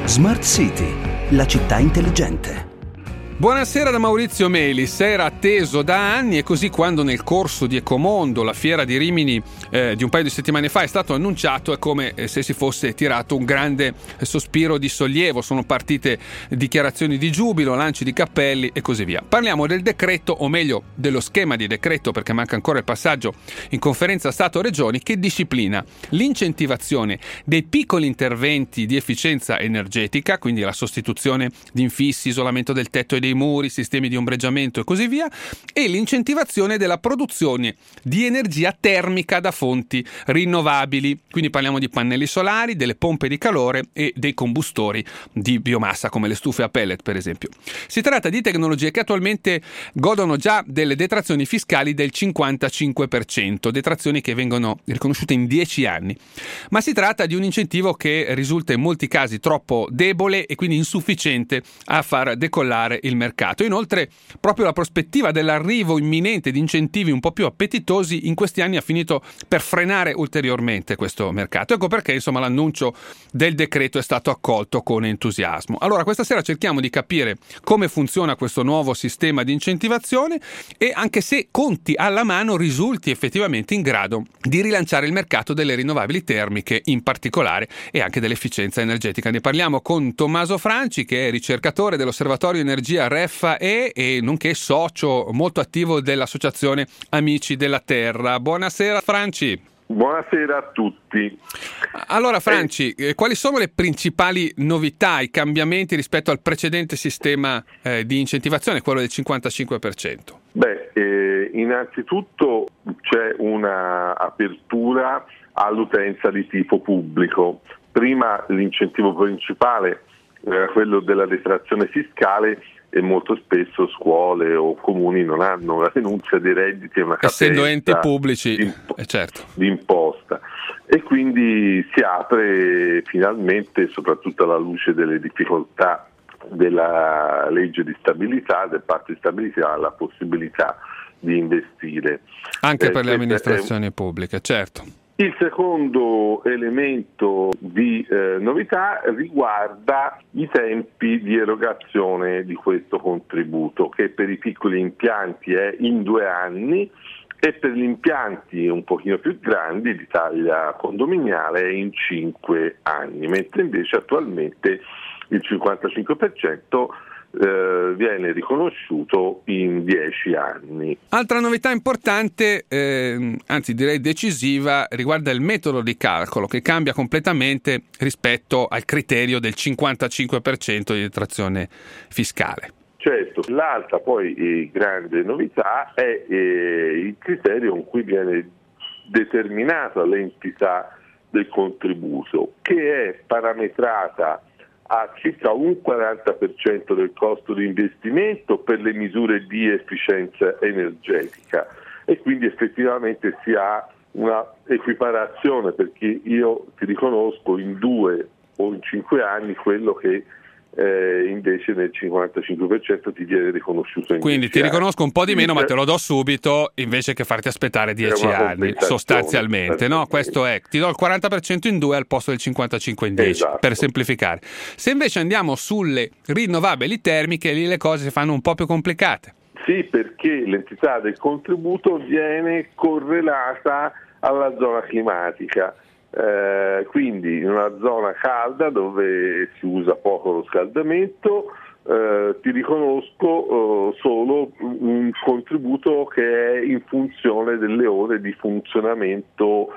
Smart City, la città intelligente. Buonasera da Maurizio Melis. Era atteso da anni e così quando nel corso di Ecomondo, la fiera di Rimini di un paio di settimane fa, è stato annunciato, è come se si fosse tirato un grande sospiro di sollievo. Sono partite dichiarazioni di giubilo, lanci di cappelli e così via. Parliamo del decreto, o meglio dello schema di decreto, perché manca ancora il passaggio in conferenza Stato-Regioni, che disciplina l'incentivazione dei piccoli interventi di efficienza energetica, quindi la sostituzione di infissi, isolamento del tetto e dei muri, sistemi di ombreggiamento e così via, e l'incentivazione della produzione di energia termica da fonti rinnovabili. Quindi parliamo di pannelli solari, delle pompe di calore e dei combustori di biomassa come le stufe a pellet, per esempio. Si tratta di tecnologie che attualmente godono già delle detrazioni fiscali del 55%, detrazioni che vengono riconosciute in 10 anni. Ma si tratta di un incentivo che risulta in molti casi troppo debole e quindi insufficiente a far decollare il mercato. Inoltre, proprio la prospettiva dell'arrivo imminente di incentivi un po' più appetitosi in questi anni ha finito per frenare ulteriormente questo mercato. Ecco perché, insomma, l'annuncio del decreto è stato accolto con entusiasmo. Allora, questa sera cerchiamo di capire come funziona questo nuovo sistema di incentivazione e anche se conti alla mano risulti effettivamente in grado di rilanciare il mercato delle rinnovabili termiche in particolare e anche dell'efficienza energetica. Ne parliamo con Tommaso Franci, che è ricercatore dell'Osservatorio Energia REFFA e nonché socio molto attivo dell'Associazione Amici della Terra. Buonasera Franci. Buonasera a tutti. Allora Franci, quali sono le principali novità, i cambiamenti rispetto al precedente sistema di incentivazione, quello del 55%? Innanzitutto c'è una apertura all'utenza di tipo pubblico. Prima l'incentivo principale era quello della detrazione fiscale e molto spesso scuole o comuni non hanno la renunzia dei redditi e una capienza essendo enti pubblici certo, di imposta, e quindi si apre finalmente, soprattutto alla luce delle difficoltà della legge di stabilità, del patto di stabilità, la possibilità di investire anche per le amministrazioni pubbliche, certo. Il secondo elemento di novità riguarda i tempi di erogazione di questo contributo, che per i piccoli impianti è in 2 anni e per gli impianti un pochino più grandi di taglia condominiale è in 5 anni, mentre invece attualmente il 55% viene riconosciuto in 10 anni. Altra novità importante, anzi direi decisiva, riguarda il metodo di calcolo, che cambia completamente rispetto al criterio del 55% di detrazione fiscale. Certo, l'altra poi grande novità è il criterio con cui viene determinata l'entità del contributo, che è parametrata a circa un 40% del costo di investimento per le misure di efficienza energetica, e quindi effettivamente si ha una equiparazione, perché io ti riconosco in 2 o in 5 anni quello che invece nel 55% ti viene riconosciuto in 10 anni. Quindi ti riconosco un po' di meno, ma te lo do subito invece che farti aspettare 10 anni sostanzialmente, no? Questo è, ti do il 40% in 2 al posto del 55 in 10, esatto, per semplificare. Se invece andiamo sulle rinnovabili termiche, lì le cose si fanno un po' più complicate. Sì, perché l'entità del contributo viene correlata alla zona climatica. Quindi in una zona calda dove si usa poco lo scaldamento ti riconosco solo un contributo che è in funzione delle ore di funzionamento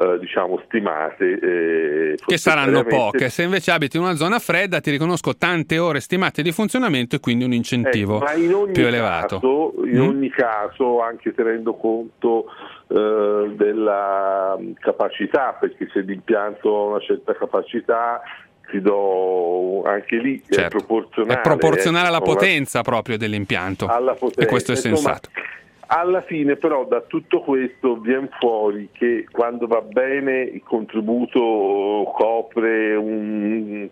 stimate, che saranno poche. Se invece abiti in una zona fredda ti riconosco tante ore stimate di funzionamento e quindi un incentivo più elevato. In ogni caso, anche tenendo conto della capacità, perché se l'impianto ha una certa capacità ti do anche lì, certo, è proporzionale alla potenza proprio dell'impianto, alla potenza, e questo è sensato. Alla fine però da tutto questo viene fuori che quando va bene il contributo copre un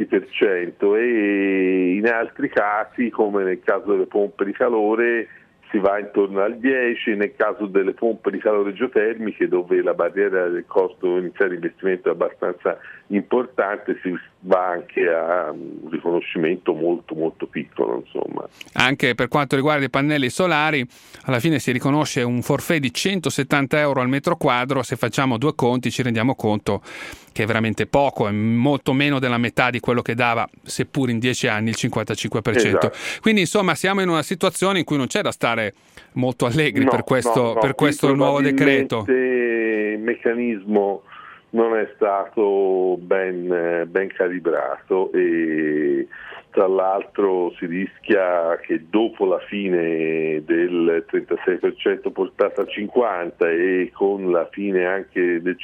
30-20% e in altri casi, come nel caso delle pompe di calore, si va intorno al 10, nel caso delle pompe di calore geotermiche, dove la barriera del costo iniziale di investimento è abbastanza importante, si va anche a un riconoscimento molto molto piccolo, insomma. Anche per quanto riguarda i pannelli solari, alla fine si riconosce un forfait di 170 euro al metro quadro. Se facciamo due conti ci rendiamo conto che è veramente poco, è molto meno della metà di quello che dava, seppur in 10 anni, il 55%. Esatto. Quindi insomma siamo in una situazione in cui non c'è da stare molto allegri per questo nuovo decreto. Il meccanismo non è stato ben calibrato e tra l'altro si rischia che dopo la fine del 36% portato a 50% e con la fine anche del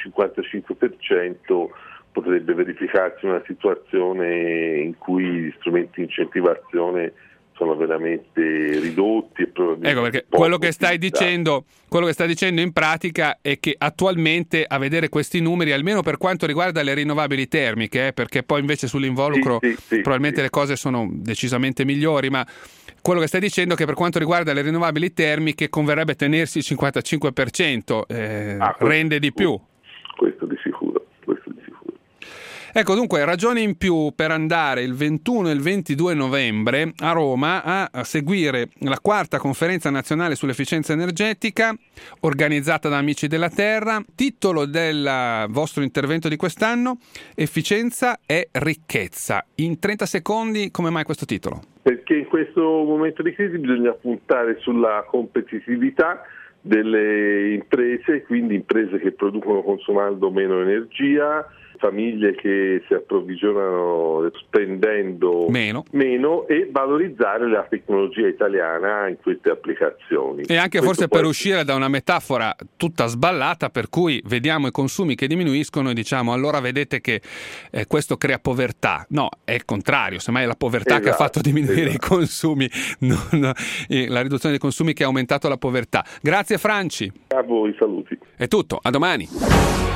55% potrebbe verificarsi una situazione in cui gli strumenti di incentivazione sono veramente ridotti e probabilmente. Ecco, perché quello che stai dicendo in pratica è che attualmente, a vedere questi numeri, almeno per quanto riguarda le rinnovabili termiche, perché poi invece sull'involucro probabilmente le cose sono decisamente migliori, ma quello che stai dicendo è che per quanto riguarda le rinnovabili termiche converrebbe tenersi il 55%, rende di più. Questo di sicuro. Ecco, dunque, ragioni in più per andare il 21 e il 22 novembre a Roma a seguire la 4ª conferenza nazionale sull'efficienza energetica organizzata da Amici della Terra. Titolo del vostro intervento di quest'anno: efficienza è ricchezza. In 30 secondi, come mai questo titolo? Perché in questo momento di crisi bisogna puntare sulla competitività delle imprese, quindi imprese che producono consumando meno energia, famiglie che si approvvigionano spendendo meno e valorizzare la tecnologia italiana in queste applicazioni. E anche forse per uscire da una metafora tutta sballata per cui vediamo i consumi che diminuiscono e diciamo allora vedete che questo crea povertà. No, è il contrario, semmai è la povertà che ha fatto diminuire i consumi, la riduzione dei consumi che ha aumentato la povertà. Grazie Franci. A voi, saluti. È tutto, a domani.